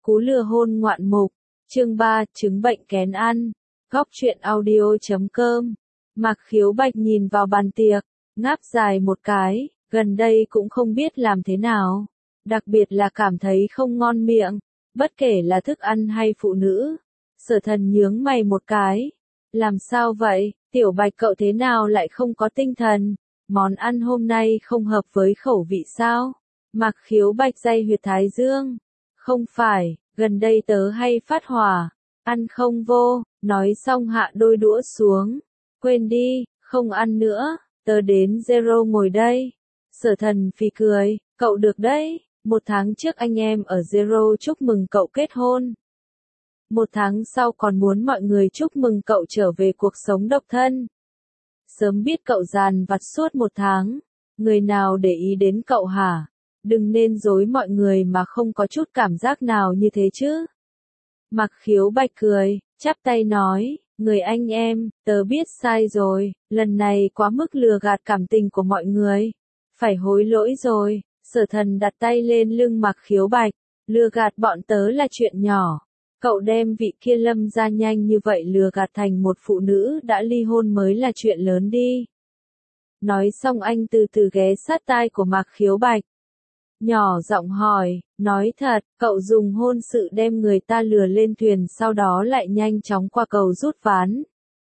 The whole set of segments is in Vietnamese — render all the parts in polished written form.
Cú lừa hôn ngoạn mục. Chương 3, chứng bệnh kén ăn. Góc truyện audio.com. Mạc Khiếu Bạch nhìn vào bàn tiệc, ngáp dài một cái, gần đây cũng không biết làm thế nào. Đặc biệt là cảm thấy không ngon miệng, bất kể là thức ăn hay phụ nữ. Sở Thần nhướng mày một cái. Làm sao vậy, Tiểu Bạch cậu thế nào lại không có tinh thần? Món ăn hôm nay không hợp với khẩu vị sao? Mạc Khiếu Bạch day huyệt thái dương. Không phải, gần đây tớ hay phát hỏa, ăn không vô, nói xong hạ đôi đũa xuống. Quên đi, không ăn nữa, tớ đến Zero ngồi đây. Sở Thần phì cười, cậu được đấy, 1 tháng trước anh em ở Zero chúc mừng cậu kết hôn. 1 tháng sau còn muốn mọi người chúc mừng cậu trở về cuộc sống độc thân. Sớm biết cậu dàn vặt suốt 1 tháng, người nào để ý đến cậu hả? Đừng nên dối mọi người mà không có chút cảm giác nào như thế chứ. Mạc Khiếu Bạch cười, chắp tay nói, người anh em, tớ biết sai rồi, lần này quá mức lừa gạt cảm tình của mọi người. Phải hối lỗi rồi. Sở Thần đặt tay lên lưng Mạc Khiếu Bạch, lừa gạt bọn tớ là chuyện nhỏ. Cậu đem vị kia Lâm ra nhanh như vậy lừa gạt thành một phụ nữ đã ly hôn mới là chuyện lớn đi. Nói xong anh từ từ ghé sát tai của Mạc Khiếu Bạch. Nhỏ giọng hỏi, nói thật, cậu dùng hôn sự đem người ta lừa lên thuyền sau đó lại nhanh chóng qua cầu rút ván.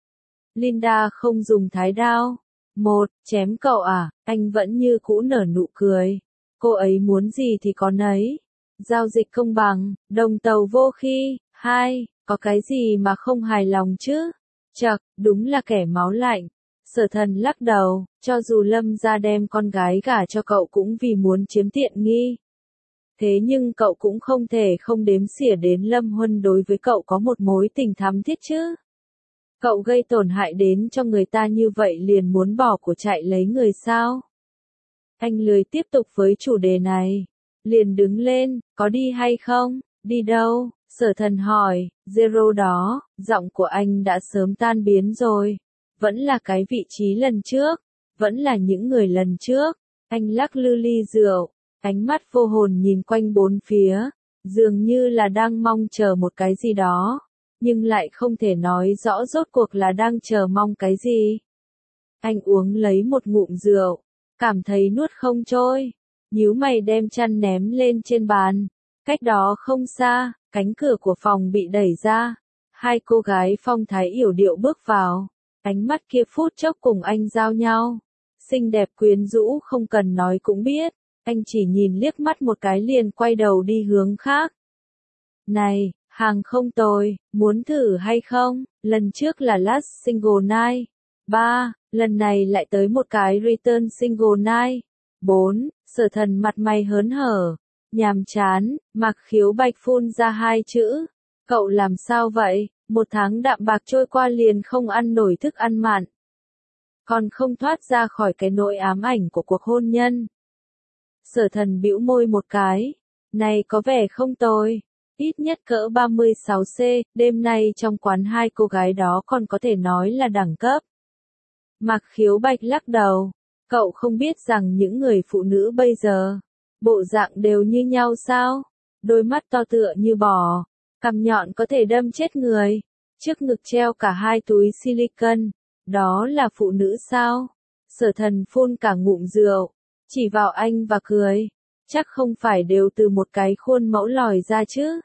Linda không dùng thái đao. Chém cậu à, anh vẫn như cũ nở nụ cười. Cô ấy muốn gì thì có nấy. Giao dịch công bằng, đồng tàu vô khi. 2, có cái gì mà không hài lòng chứ? Chậc, đúng là kẻ máu lạnh. Sở Thần lắc đầu, cho dù Lâm ra đem con gái gả cho cậu cũng vì muốn chiếm tiện nghi. Thế nhưng cậu cũng không thể không đếm xỉa đến Lâm Huân đối với cậu có một mối tình thắm thiết chứ. Cậu gây tổn hại đến cho người ta như vậy liền muốn bỏ của chạy lấy người sao? Anh lười tiếp tục với chủ đề này. Liền đứng lên, có đi hay không? Đi đâu? Sở Thần hỏi. Zero đó, giọng của anh đã sớm tan biến rồi. Vẫn là cái vị trí lần trước. Vẫn là những người lần trước. Anh lắc lư ly rượu. Ánh mắt vô hồn nhìn quanh bốn phía. Dường như là đang mong chờ một cái gì đó. Nhưng lại không thể nói rõ rốt cuộc là đang chờ mong cái gì. Anh uống lấy một ngụm rượu. Cảm thấy nuốt không trôi. Nhíu mày đem chăn ném lên trên bàn. Cách đó không xa, cánh cửa của phòng bị đẩy ra. 2 cô gái phong thái yểu điệu bước vào. Ánh mắt kia phút chốc cùng anh giao nhau. Xinh đẹp quyến rũ không cần nói cũng biết. Anh chỉ nhìn liếc mắt một cái liền quay đầu đi hướng khác. Này, hàng không tồi, muốn thử hay không? Lần trước là last single night. 3, lần này lại tới một cái return single night. 4, Sở Thần mặt mày hớn hở. Nhàm chán, Mạc Khiếu Bạch phun ra 2 chữ. Cậu làm sao vậy? 1 tháng đạm bạc trôi qua liền không ăn nổi thức ăn mặn. Còn không thoát ra khỏi cái nỗi ám ảnh của cuộc hôn nhân. Sở Thần bĩu môi một cái. Này có vẻ không tồi. Ít nhất cỡ 36C, đêm nay trong quán 2 cô gái đó còn có thể nói là đẳng cấp. Mạc Khiếu Bạch lắc đầu. Cậu không biết rằng những người phụ nữ bây giờ, bộ dạng đều như nhau sao? Đôi mắt to tựa như bò, cằm nhọn có thể đâm chết người, trước ngực treo cả 2 túi silicon, đó là phụ nữ sao? Sở Thần phun cả ngụm rượu, chỉ vào anh và cười, chắc không phải đều từ một cái khuôn mẫu lòi ra chứ?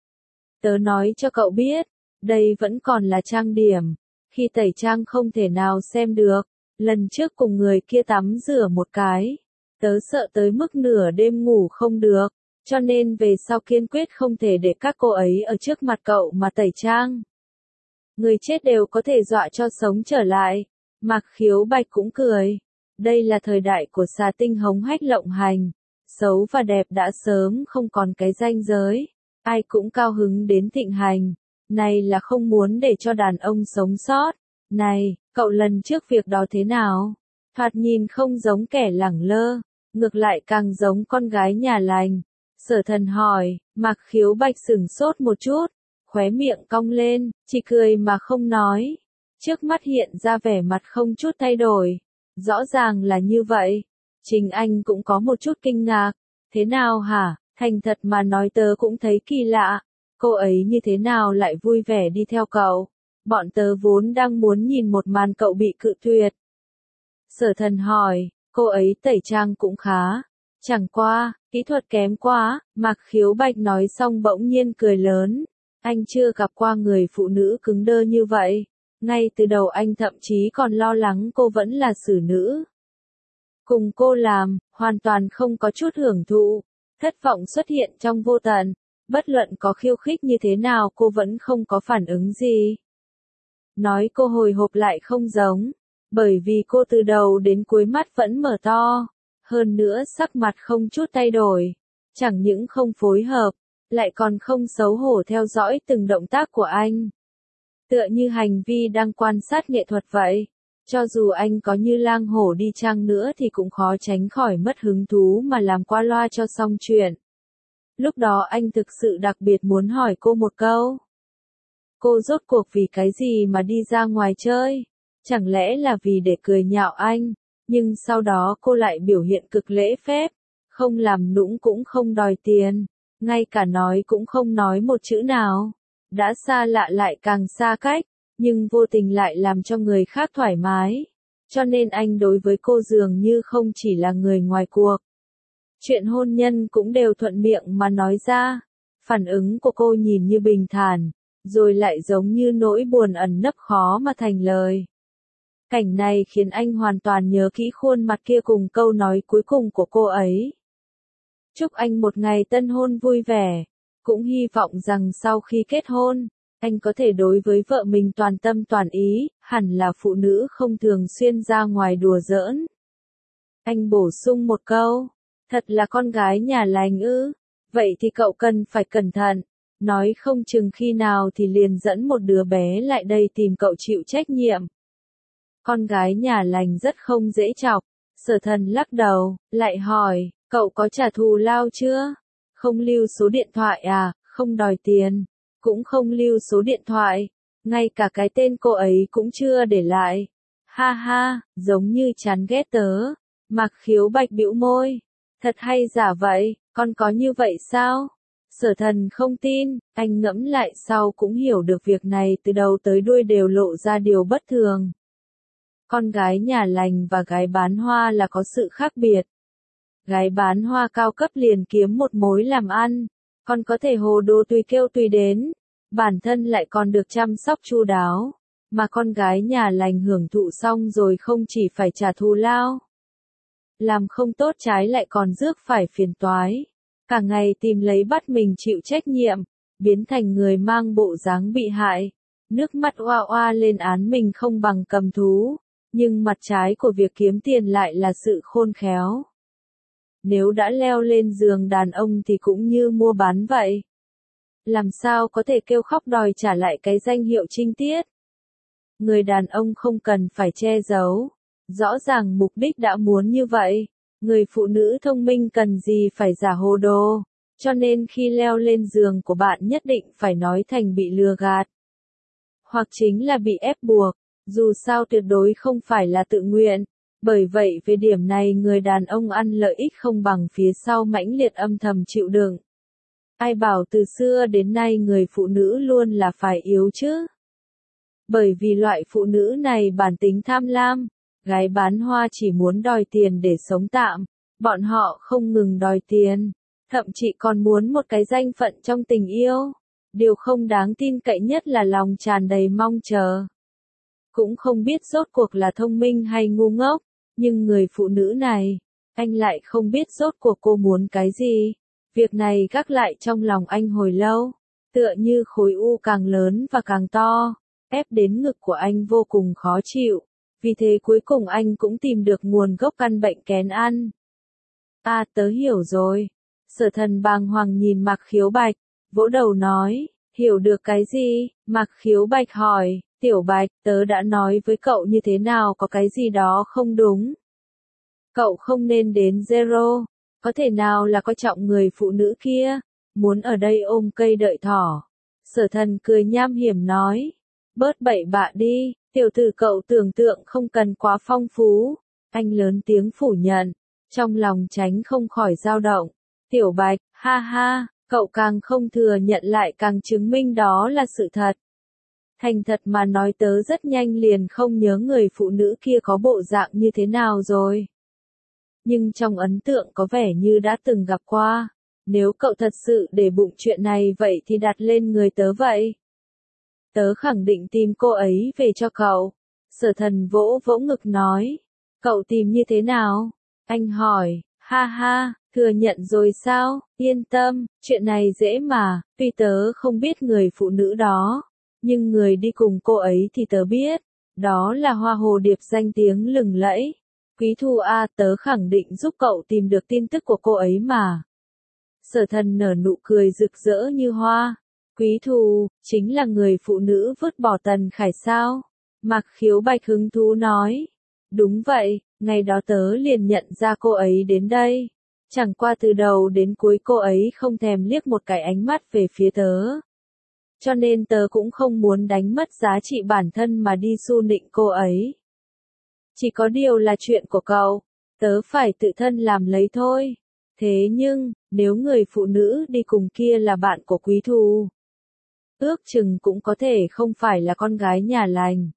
Tớ nói cho cậu biết, đây vẫn còn là trang điểm, khi tẩy trang không thể nào xem được. Lần trước cùng người kia tắm rửa một cái, tớ sợ tới mức nửa đêm ngủ không được, cho nên về sau kiên quyết không thể để các cô ấy ở trước mặt cậu mà tẩy trang. Người chết đều có thể dọa cho sống trở lại. Mạc Khiếu Bạch cũng cười. Đây là thời đại của xà tinh hống hách lộng hành. Xấu và đẹp đã sớm không còn cái ranh giới. Ai cũng cao hứng đến thịnh hành. Này là không muốn để cho đàn ông sống sót. Này, cậu lần trước việc đó thế nào? Thoạt nhìn không giống kẻ lẳng lơ, ngược lại càng giống con gái nhà lành. Sở Thần hỏi. Mạc Khiếu Bạch sửng sốt một chút, khóe miệng cong lên, chỉ cười mà không nói. Trước mắt hiện ra vẻ mặt không chút thay đổi. Rõ ràng là như vậy. Chính anh cũng có một chút kinh ngạc. Thế nào hả? Thành thật mà nói tớ cũng thấy kỳ lạ, cô ấy như thế nào lại vui vẻ đi theo cậu, bọn tớ vốn đang muốn nhìn một màn cậu bị cự tuyệt. Sở Thần hỏi, cô ấy tẩy trang cũng khá, chẳng qua, kỹ thuật kém quá, Mạc Khiếu Bạch nói xong bỗng nhiên cười lớn, anh chưa gặp qua người phụ nữ cứng đơ như vậy, ngay từ đầu anh thậm chí còn lo lắng cô vẫn là xử nữ. Cùng cô làm, hoàn toàn không có chút hưởng thụ, thất vọng xuất hiện trong vô tận, bất luận có khiêu khích như thế nào cô vẫn không có phản ứng gì. Nói cô hồi hộp lại không giống, bởi vì cô từ đầu đến cuối mắt vẫn mở to, hơn nữa sắc mặt không chút thay đổi, chẳng những không phối hợp, lại còn không xấu hổ theo dõi từng động tác của anh. Tựa như hành vi đang quan sát nghệ thuật vậy. Cho dù anh có như lang hổ đi chăng nữa thì cũng khó tránh khỏi mất hứng thú mà làm qua loa cho xong chuyện. Lúc đó anh thực sự đặc biệt muốn hỏi cô một câu. Cô rốt cuộc vì cái gì mà đi ra ngoài chơi? Chẳng lẽ là vì để cười nhạo anh? Nhưng sau đó cô lại biểu hiện cực lễ phép, không làm nũng cũng không đòi tiền, ngay cả nói cũng không nói một chữ nào. Đã xa lạ lại càng xa cách, nhưng vô tình lại làm cho người khác thoải mái. Cho nên anh đối với cô dường như không chỉ là người ngoài cuộc. Chuyện hôn nhân cũng đều thuận miệng mà nói ra. Phản ứng của cô nhìn như bình thản, rồi lại giống như nỗi buồn ẩn nấp khó mà thành lời. Cảnh này khiến anh hoàn toàn nhớ kỹ khuôn mặt kia cùng câu nói cuối cùng của cô ấy. Chúc anh một ngày tân hôn vui vẻ, cũng hy vọng rằng sau khi kết hôn, anh có thể đối với vợ mình toàn tâm toàn ý, hẳn là phụ nữ không thường xuyên ra ngoài đùa giỡn. Anh bổ sung một câu, thật là con gái nhà lành ư, vậy thì cậu cần phải cẩn thận, nói không chừng khi nào thì liền dẫn một đứa bé lại đây tìm cậu chịu trách nhiệm. Con gái nhà lành rất không dễ chọc, Sở Thần lắc đầu, lại hỏi, cậu có trả thù lao chưa? Không lưu số điện thoại à, không đòi tiền, cũng không lưu số điện thoại, ngay cả cái tên cô ấy cũng chưa để lại. Ha ha, giống như chán ghét tớ. Mạc Khiếu Bạch bĩu môi, thật hay giả vậy, con có như vậy sao? Sở Thần không tin, anh ngẫm lại sau cũng hiểu được việc này từ đầu tới đuôi đều lộ ra điều bất thường. Con gái nhà lành và gái bán hoa là có sự khác biệt. Gái bán hoa cao cấp liền kiếm một mối làm ăn, còn có thể hồ đồ tùy kêu tùy đến, bản thân lại còn được chăm sóc chu đáo, mà con gái nhà lành hưởng thụ xong rồi không chỉ phải trả thù lao. Làm không tốt trái lại còn rước phải phiền toái, cả ngày tìm lấy bắt mình chịu trách nhiệm, biến thành người mang bộ dáng bị hại, nước mắt oa oa lên án mình không bằng cầm thú, nhưng mặt trái của việc kiếm tiền lại là sự khôn khéo. Nếu đã leo lên giường đàn ông thì cũng như mua bán vậy. Làm sao có thể kêu khóc đòi trả lại cái danh hiệu trinh tiết? Người đàn ông không cần phải che giấu. Rõ ràng mục đích đã muốn như vậy. Người phụ nữ thông minh cần gì phải giả hồ đồ. Cho nên khi leo lên giường của bạn nhất định phải nói thành bị lừa gạt. Hoặc chính là bị ép buộc. Dù sao tuyệt đối không phải là tự nguyện. Bởi vậy về điểm này người đàn ông ăn lợi ích không bằng phía sau mãnh liệt âm thầm chịu đựng. Ai bảo từ xưa đến nay người phụ nữ luôn là phải yếu chứ? Bởi vì loại phụ nữ này bản tính tham lam, gái bán hoa chỉ muốn đòi tiền để sống tạm, bọn họ không ngừng đòi tiền, thậm chí còn muốn một cái danh phận trong tình yêu. Điều không đáng tin cậy nhất là lòng tràn đầy mong chờ. Cũng không biết rốt cuộc là thông minh hay ngu ngốc, nhưng người phụ nữ này, anh lại không biết rốt cuộc cô muốn cái gì. Việc này gác lại trong lòng anh hồi lâu, tựa như khối u càng lớn và càng to, ép đến ngực của anh vô cùng khó chịu. Vì thế cuối cùng anh cũng tìm được nguồn gốc căn bệnh kén ăn. À, tớ hiểu rồi. Sở Thần bàng hoàng nhìn Mạc Khiếu Bạch, vỗ đầu nói, hiểu được cái gì? Mạc Khiếu Bạch hỏi, Tiểu Bạch, tớ đã nói với cậu như thế nào có cái gì đó không đúng. Cậu không nên đến Zero, có thể nào là coi trọng người phụ nữ kia, muốn ở đây ôm cây đợi thỏ. Sở Thần cười nham hiểm nói, bớt bậy bạ đi, tiểu tử cậu tưởng tượng không cần quá phong phú. Anh lớn tiếng phủ nhận, trong lòng tránh không khỏi dao động. Tiểu Bạch, Ha ha, cậu càng không thừa nhận lại càng chứng minh đó là sự thật. Thành thật mà nói tớ rất nhanh liền không nhớ người phụ nữ kia có bộ dạng như thế nào rồi. Nhưng trong ấn tượng có vẻ như đã từng gặp qua. Nếu cậu thật sự để bụng chuyện này vậy thì đặt lên người tớ vậy. Tớ khẳng định tìm cô ấy về cho cậu. Sở Thần vỗ vỗ ngực nói. Cậu tìm như thế nào? Anh hỏi. Ha ha, thừa nhận rồi sao? Yên tâm, chuyện này dễ mà. Tuy tớ không biết người phụ nữ đó, nhưng người đi cùng cô ấy thì tớ biết. Đó là hoa hồ điệp danh tiếng lừng lẫy. Quý Thu A, tớ khẳng định giúp cậu tìm được tin tức của cô ấy mà. Sở Thần nở nụ cười rực rỡ như hoa. Quý Thu, chính là người phụ nữ vứt bỏ Tần Khải sao? Mạc Khiếu Bạch hứng thú nói. Đúng vậy, ngày đó tớ liền nhận ra cô ấy đến đây. Chẳng qua từ đầu đến cuối cô ấy không thèm liếc một cái ánh mắt về phía tớ. Cho nên tớ cũng không muốn đánh mất giá trị bản thân mà đi xu nịnh cô ấy. Chỉ có điều là chuyện của cậu, tớ phải tự thân làm lấy thôi. Thế nhưng, nếu người phụ nữ đi cùng kia là bạn của Quý Thu, ước chừng cũng có thể không phải là con gái nhà lành.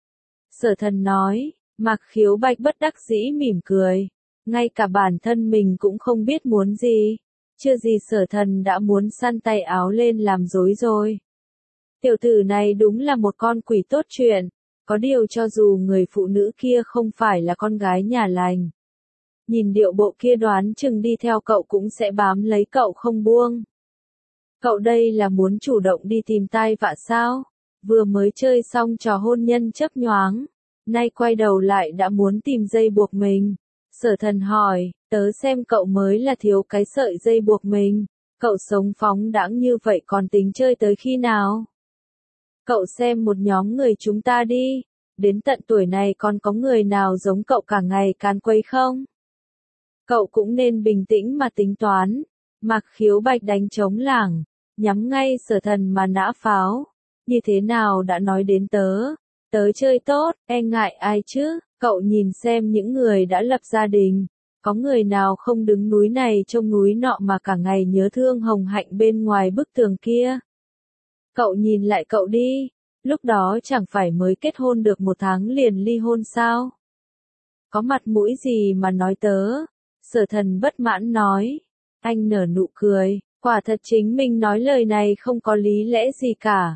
Sở Thần nói, Mạc Khiếu Bạch bất đắc dĩ mỉm cười. Ngay cả bản thân mình cũng không biết muốn gì. Chưa gì Sở Thần đã muốn săn tay áo lên làm dối rồi. Tiểu tử này đúng là một con quỷ tốt chuyện. Có điều cho dù người phụ nữ kia không phải là con gái nhà lành, nhìn điệu bộ kia đoán chừng đi theo cậu cũng sẽ bám lấy cậu không buông. Cậu đây là muốn chủ động đi tìm tai vạ sao? Vừa mới chơi xong trò hôn nhân chớp nhoáng, nay quay đầu lại đã muốn tìm dây buộc mình. Sở Thần hỏi, tớ xem cậu mới là thiếu cái sợi dây buộc mình. Cậu sống phóng đãng như vậy còn tính chơi tới khi nào? Cậu xem một nhóm người chúng ta đi, đến tận tuổi này còn có người nào giống cậu cả ngày càn quấy không? Cậu cũng nên bình tĩnh mà tính toán. Mạc Khiếu Bạch đánh trống lảng, nhắm ngay Sở Thần mà nã pháo. Như thế nào đã nói đến tớ? Tớ chơi tốt, e ngại ai chứ? Cậu nhìn xem những người đã lập gia đình, có người nào không đứng núi này trông núi nọ mà cả ngày nhớ thương hồng hạnh bên ngoài bức tường kia? Cậu nhìn lại cậu đi, lúc đó chẳng phải mới kết hôn được 1 tháng liền ly hôn sao? Có mặt mũi gì mà nói tớ? Sở Thần bất mãn nói. Anh nở nụ cười, quả thật chính mình nói lời này không có lý lẽ gì cả.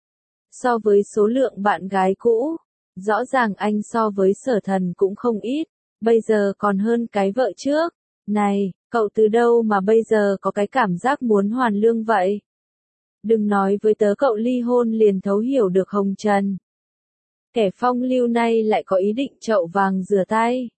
So với số lượng bạn gái cũ, rõ ràng anh so với Sở Thần cũng không ít, bây giờ còn hơn cái vợ trước. Này, cậu từ đâu mà bây giờ có cái cảm giác muốn hoàn lương vậy? Đừng nói với tớ cậu ly hôn liền thấu hiểu được hồng trần. Kẻ phong lưu này lại có ý định chậu vàng rửa tay.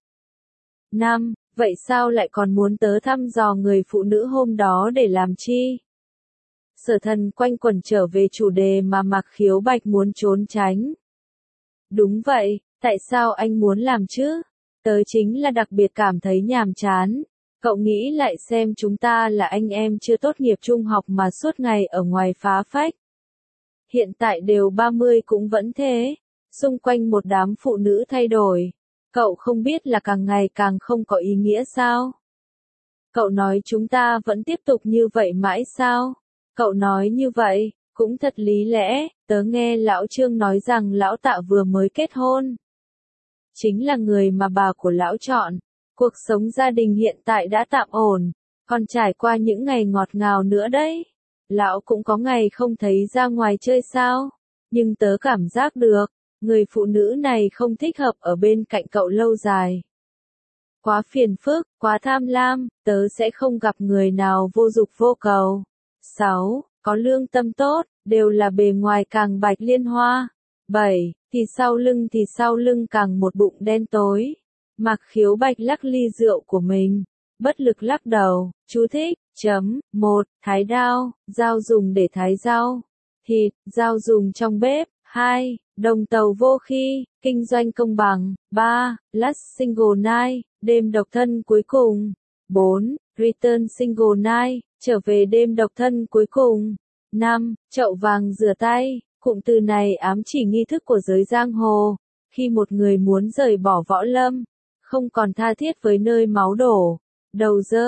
Vậy sao lại còn muốn tớ thăm dò người phụ nữ hôm đó để làm chi? Sở Thần quanh quẩn trở về chủ đề mà Mạc Khiếu Bạch muốn trốn tránh. Đúng vậy, tại sao anh muốn làm chứ? Tớ chính là đặc biệt cảm thấy nhàm chán. Cậu nghĩ lại xem chúng ta là anh em chưa tốt nghiệp trung học mà suốt ngày ở ngoài phá phách. Hiện tại đều 30 cũng vẫn thế. Xung quanh một đám phụ nữ thay đổi. Cậu không biết là càng ngày càng không có ý nghĩa sao? Cậu nói chúng ta vẫn tiếp tục như vậy mãi sao? Cậu nói như vậy, cũng thật lý lẽ, tớ nghe lão Trương nói rằng lão Tạ vừa mới kết hôn. Chính là người mà bà của lão chọn. Cuộc sống gia đình hiện tại đã tạm ổn, còn trải qua những ngày ngọt ngào nữa đấy. Lão cũng có ngày không thấy ra ngoài chơi sao? Nhưng tớ cảm giác được, người phụ nữ này không thích hợp ở bên cạnh cậu lâu dài. Quá phiền phức, quá tham lam, tớ sẽ không gặp người nào vô dục vô cầu. 6. Có lương tâm tốt, đều là bề ngoài càng bạch liên hoa. 7. Thì sau lưng càng một bụng đen tối. Mạc Khiếu Bạch lắc ly rượu của mình, bất lực lắc đầu. Chú thích, 1. Thái đao, dao dùng để thái rau, thịt, dao dùng trong bếp. 2. Đồng tàu vô khi, kinh doanh công bằng. 3. Last single night, đêm độc thân cuối cùng. 4. Return single night, trở về đêm độc thân cuối cùng. 5. Chậu vàng rửa tay, cụm từ này ám chỉ nghi thức của giới giang hồ. Khi một người muốn rời bỏ võ lâm, không còn tha thiết với nơi máu đổ, đầu rơi,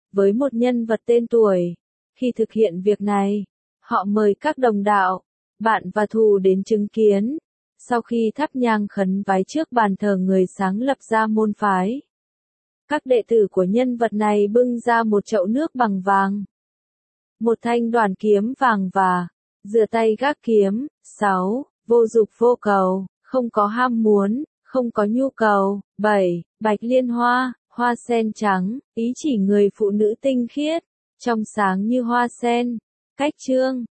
với một nhân vật tên tuổi. Khi thực hiện việc này, họ mời các đồng đạo, bạn và thù đến chứng kiến. Sau khi thắp nhang khấn vái trước bàn thờ người sáng lập ra môn phái, các đệ tử của nhân vật này bưng ra một chậu nước bằng vàng, một thanh đoản kiếm vàng và rửa tay gác kiếm. 6. Vô dục vô cầu, không có ham muốn, không có nhu cầu. 7. Bạch liên hoa, hoa sen trắng, ý chỉ người phụ nữ tinh khiết, trong sáng như hoa sen. Cách chương